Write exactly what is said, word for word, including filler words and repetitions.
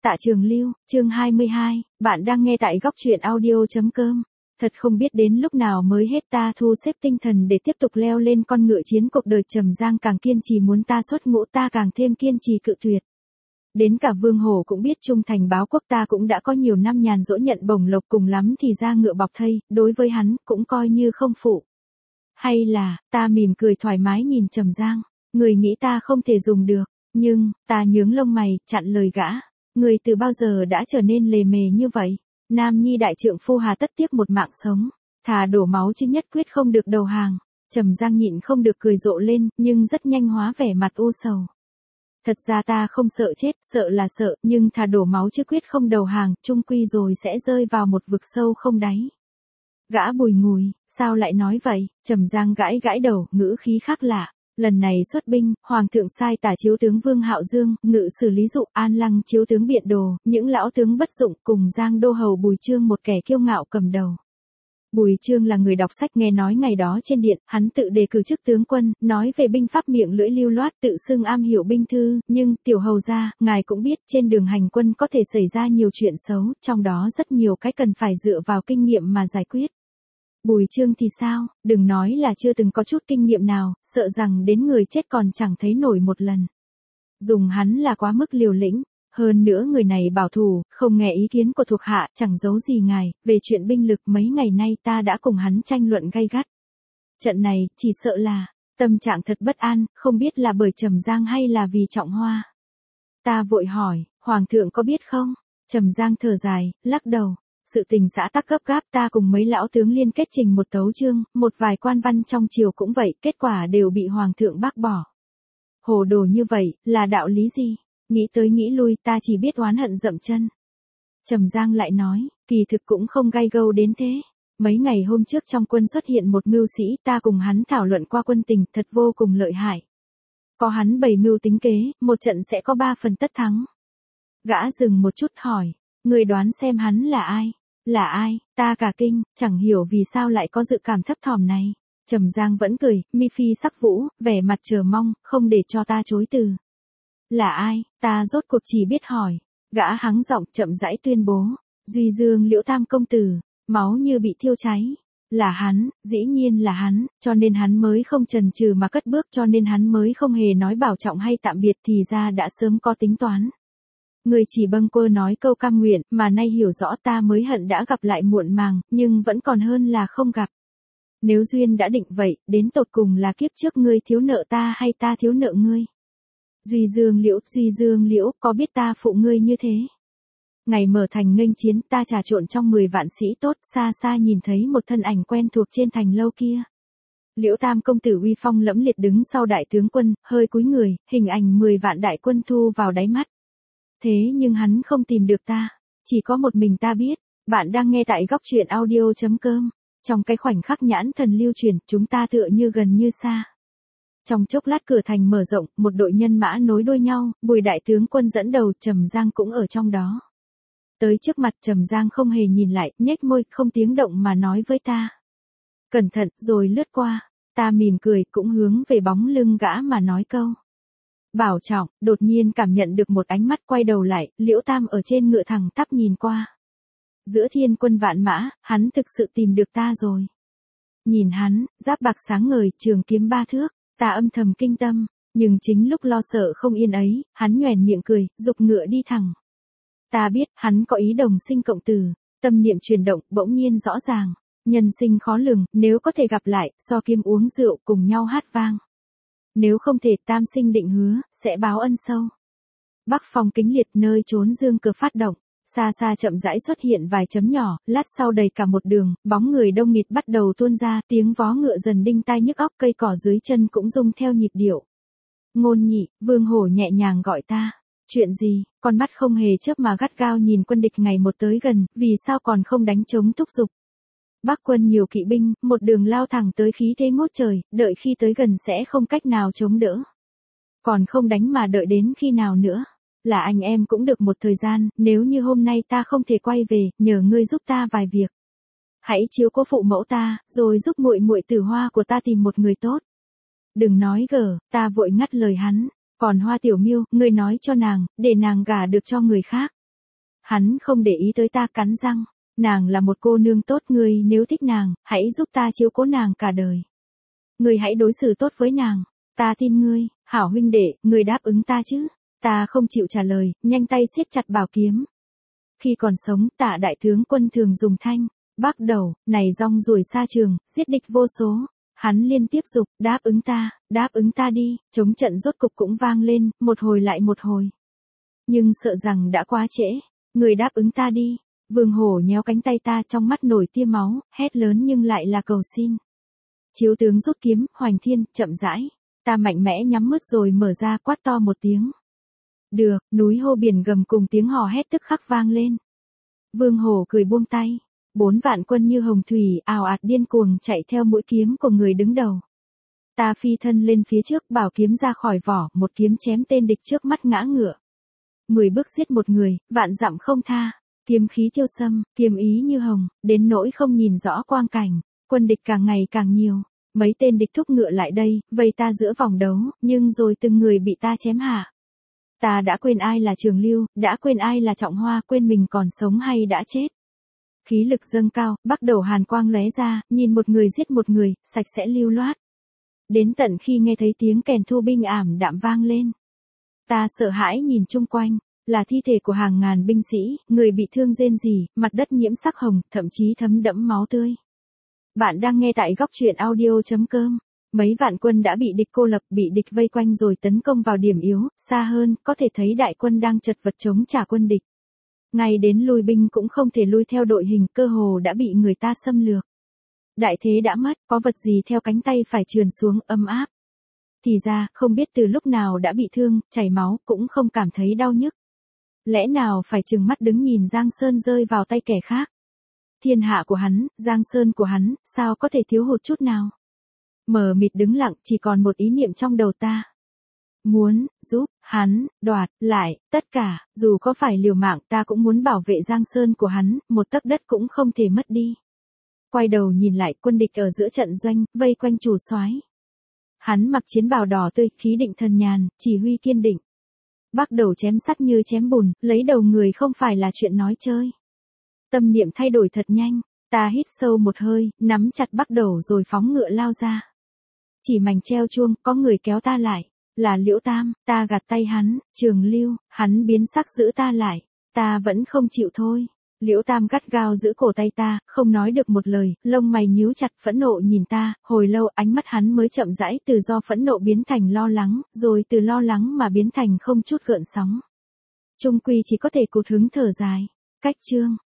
Tạ Trường Lưu, chương hai mươi hai, bạn đang nghe tại góc truyện audio.com. Thật không biết đến lúc nào mới hết ta thu xếp tinh thần để tiếp tục leo lên con ngựa chiến cuộc đời. Trầm Giang càng kiên trì muốn ta xuất ngũ, ta càng thêm kiên trì cự tuyệt. Đến cả Vương Hổ cũng biết trung thành báo quốc, ta cũng đã có nhiều năm nhàn rỗi nhận bổng lộc, cùng lắm thì ra ngựa bọc thây, đối với hắn cũng coi như không phụ. Hay là, ta mỉm cười thoải mái nhìn Trầm Giang, người nghĩ ta không thể dùng được, nhưng, ta nhướng lông mày, chặn lời gã. Người từ bao giờ đã trở nên lề mề như vậy? Nam nhi đại trượng phu hà tất tiếc một mạng sống, thà đổ máu chứ nhất quyết không được đầu hàng. Trầm Giang nhịn không được cười rộ lên, nhưng rất nhanh hóa vẻ mặt u sầu. Thật ra ta không sợ chết, sợ là sợ, nhưng thà đổ máu chứ quyết không đầu hàng, chung quy rồi sẽ rơi vào một vực sâu không đáy. Gã bùi ngùi, sao lại nói vậy? Trầm Giang gãi gãi đầu, ngữ khí khác lạ. Lần này xuất binh, Hoàng thượng sai tả chiếu tướng Vương Hạo Dương, ngự sử Lý Dụ, An Lăng chiếu tướng Biện Đồ, những lão tướng bất dụng, cùng Giang đô hầu Bùi Chương một kẻ kiêu ngạo cầm đầu. Bùi Chương là người đọc sách, nghe nói ngày đó trên điện, hắn tự đề cử chức tướng quân, nói về binh pháp miệng lưỡi lưu loát, tự xưng am hiểu binh thư, nhưng, tiểu hầu gia, ngài cũng biết, trên đường hành quân có thể xảy ra nhiều chuyện xấu, trong đó rất nhiều cái cần phải dựa vào kinh nghiệm mà giải quyết. Bùi Chương thì sao, đừng nói là chưa từng có chút kinh nghiệm nào, sợ rằng đến người chết còn chẳng thấy nổi một lần. Dùng hắn là quá mức liều lĩnh, hơn nữa người này bảo thủ, không nghe ý kiến của thuộc hạ, chẳng giấu gì ngài, về chuyện binh lực mấy ngày nay ta đã cùng hắn tranh luận gay gắt. Trận này, chỉ sợ là, tâm trạng thật bất an, không biết là bởi Trầm Giang hay là vì Trọng Hoa. Ta vội hỏi, Hoàng thượng có biết không? Trầm Giang thở dài, lắc đầu. Sự tình xã tắc gấp gáp, ta cùng mấy lão tướng liên kết trình một tấu chương, một vài quan văn trong triều cũng vậy, kết quả đều bị Hoàng thượng bác bỏ. Hồ đồ như vậy, là đạo lý gì? Nghĩ tới nghĩ lui, ta chỉ biết oán hận dậm chân. Trầm Giang lại nói, kỳ thực cũng không gay gâu đến thế. Mấy ngày hôm trước trong quân xuất hiện một mưu sĩ, ta cùng hắn thảo luận qua quân tình, thật vô cùng lợi hại. Có hắn bày mưu tính kế, một trận sẽ có ba phần tất thắng. Gã dừng một chút hỏi, người đoán xem hắn là ai? Là ai? Ta cả kinh, chẳng hiểu vì sao lại có dự cảm thấp thỏm này. Trầm Giang vẫn cười, mi phi sắc vũ, vẻ mặt chờ mong, không để cho ta chối từ. Là ai? Ta rốt cuộc chỉ biết hỏi. Gã hắng giọng chậm rãi tuyên bố. Duy Dương Liễu Tam công tử, máu như bị thiêu cháy. Là hắn, dĩ nhiên là hắn, cho nên hắn mới không chần chừ mà cất bước, cho nên hắn mới không hề nói bảo trọng hay tạm biệt, thì ra đã sớm có tính toán. Người chỉ bâng quơ nói câu cam nguyện, mà nay hiểu rõ ta mới hận đã gặp lại muộn màng, nhưng vẫn còn hơn là không gặp. Nếu duyên đã định vậy, đến tột cùng là kiếp trước ngươi thiếu nợ ta hay ta thiếu nợ ngươi? Duy Dương Liễu, Duy Dương Liễu, có biết ta phụ ngươi như thế? Ngày mở thành nghênh chiến, ta trà trộn trong mười vạn sĩ tốt, xa xa nhìn thấy một thân ảnh quen thuộc trên thành lâu kia. Liễu Tam công tử uy phong lẫm liệt đứng sau đại tướng quân, hơi cúi người, hình ảnh mười vạn đại quân thu vào đáy mắt. Thế nhưng hắn không tìm được ta, chỉ có một mình ta biết. Bạn đang nghe tại góc truyện audio.com. Trong cái khoảnh khắc nhãn thần lưu truyền, chúng ta tựa như gần như xa. Trong chốc lát cửa thành mở rộng, một đội nhân mã nối đuôi nhau, Bùi đại tướng quân dẫn đầu, Trầm Giang cũng ở trong đó. Tới trước mặt Trầm Giang không hề nhìn lại, nhếch môi, không tiếng động mà nói với ta. Cẩn thận, rồi lướt qua. Ta mỉm cười, cũng hướng về bóng lưng gã mà nói câu. Bảo trọng, đột nhiên cảm nhận được một ánh mắt, quay đầu lại, Liễu Tam ở trên ngựa thẳng tắp nhìn qua. Giữa thiên quân vạn mã, hắn thực sự tìm được ta rồi. Nhìn hắn, giáp bạc sáng ngời, trường kiếm ba thước, ta âm thầm kinh tâm, nhưng chính lúc lo sợ không yên ấy, hắn nhoẻn miệng cười, giục ngựa đi thẳng. Ta biết, hắn có ý đồng sinh cộng tử, tâm niệm chuyển động, bỗng nhiên rõ ràng. Nhân sinh khó lường, nếu có thể gặp lại, so kiếm uống rượu cùng nhau hát vang. Nếu không thể, tam sinh định hứa, sẽ báo ân sâu. Bắc phong kính liệt, nơi trốn dương cờ phát động, xa xa chậm rãi xuất hiện vài chấm nhỏ, lát sau đầy cả một đường, bóng người đông nghịt bắt đầu tuôn ra, tiếng vó ngựa dần đinh tai nhức óc, cây cỏ dưới chân cũng rung theo nhịp điệu. Ngôn Nhị, Vương Hổ nhẹ nhàng gọi ta. Chuyện gì? Con mắt không hề chớp mà gắt gao nhìn quân địch ngày một tới gần, vì sao còn không đánh chống thúc giục? Bắc quân nhiều kỵ binh, một đường lao thẳng tới khí thế ngút trời, đợi khi tới gần sẽ không cách nào chống đỡ. Còn không đánh mà đợi đến khi nào nữa? Là anh em cũng được một thời gian, nếu như hôm nay ta không thể quay về, nhờ ngươi giúp ta vài việc. Hãy chiếu cố phụ mẫu ta, rồi giúp muội muội Tử Hoa của ta tìm một người tốt. Đừng nói gở, ta vội ngắt lời hắn. Còn Hoa Tiểu Miêu, ngươi nói cho nàng, để nàng gả được cho người khác. Hắn không để ý tới ta, cắn răng. Nàng là một cô nương tốt, ngươi nếu thích nàng, hãy giúp ta chiếu cố nàng cả đời. Ngươi hãy đối xử tốt với nàng. Ta tin ngươi, hảo huynh đệ, ngươi đáp ứng ta chứ? Ta không chịu trả lời, nhanh tay siết chặt bảo kiếm. Khi còn sống, Tạ đại tướng quân thường dùng thanh, bắc đầu, này rong ruổi xa trường, giết địch vô số. Hắn liên tiếp dục, đáp ứng ta, đáp ứng ta đi, chống trận rốt cục cũng vang lên, một hồi lại một hồi. Nhưng sợ rằng đã quá trễ, người đáp ứng ta đi. Vương Hổ nhéo cánh tay ta, trong mắt nổi tia máu, hét lớn nhưng lại là cầu xin. Chiếu tướng rút kiếm, hoành thiên, chậm rãi. Ta mạnh mẽ nhắm mắt rồi mở ra, quát to một tiếng. Được, núi hô biển gầm cùng tiếng hò hét tức khắc vang lên. Vương Hổ cười buông tay. Bốn vạn quân như hồng thủy, ào ạt điên cuồng chạy theo mũi kiếm của người đứng đầu. Ta phi thân lên phía trước, bảo kiếm ra khỏi vỏ, một kiếm chém tên địch trước mắt ngã ngựa. Mười bước giết một người, vạn dặm không tha. Kiếm khí tiêu xâm, kiếm ý như hồng, đến nỗi không nhìn rõ quang cảnh. Quân địch càng ngày càng nhiều. Mấy tên địch thúc ngựa lại đây, vây ta giữa vòng đấu, nhưng rồi từng người bị ta chém hạ. Ta đã quên ai là Trường Lưu, đã quên ai là Trọng Hoa, quên mình còn sống hay đã chết. Khí lực dâng cao, bắt đầu hàn quang lóe ra, nhìn một người giết một người, sạch sẽ lưu loát. Đến tận khi nghe thấy tiếng kèn thu binh ảm đạm vang lên. Ta sợ hãi nhìn chung quanh, là thi thể của hàng ngàn binh sĩ, người bị thương rên rỉ, mặt đất nhiễm sắc hồng, thậm chí thấm đẫm máu tươi. Bạn đang nghe tại góc truyện audio chấm com. Mấy vạn quân đã bị địch cô lập, bị địch vây quanh rồi tấn công vào điểm yếu, xa hơn, có thể thấy đại quân đang chật vật chống trả quân địch. Ngay đến lui binh cũng không thể lui theo đội hình, cơ hồ đã bị người ta xâm lược. Đại thế đã mất, có vật gì theo cánh tay phải trườn xuống, ấm áp. Thì ra, không biết từ lúc nào đã bị thương, chảy máu, cũng không cảm thấy đau nhức. Lẽ nào phải trừng mắt đứng nhìn Giang Sơn rơi vào tay kẻ khác? Thiên hạ của hắn, Giang Sơn của hắn, sao có thể thiếu hụt chút nào? Mờ mịt đứng lặng, chỉ còn một ý niệm trong đầu ta. Muốn, giúp, hắn, đoạt, lại, tất cả, dù có phải liều mạng ta cũng muốn bảo vệ Giang Sơn của hắn, một tấc đất cũng không thể mất đi. Quay đầu nhìn lại, quân địch ở giữa trận doanh, vây quanh chủ soái. Hắn mặc chiến bào đỏ tươi, khí định thần nhàn, chỉ huy kiên định. Bắt đầu chém sắt như chém bùn, lấy đầu người không phải là chuyện nói chơi. Tâm niệm thay đổi thật nhanh, ta hít sâu một hơi, nắm chặt bắt đầu rồi phóng ngựa lao ra. Chỉ mảnh treo chuông, có người kéo ta lại. Là Liễu Tam, ta gạt tay hắn, Trường Lưu, hắn biến sắc giữ ta lại. Ta vẫn không chịu thôi. Liễu Tam gắt gao giữ cổ tay ta, không nói được một lời, lông mày nhíu chặt, phẫn nộ nhìn ta, hồi lâu ánh mắt hắn mới chậm rãi từ do phẫn nộ biến thành lo lắng, rồi từ lo lắng mà biến thành không chút gợn sóng. Chung quy chỉ có thể cụt hứng thở dài. Cách chương.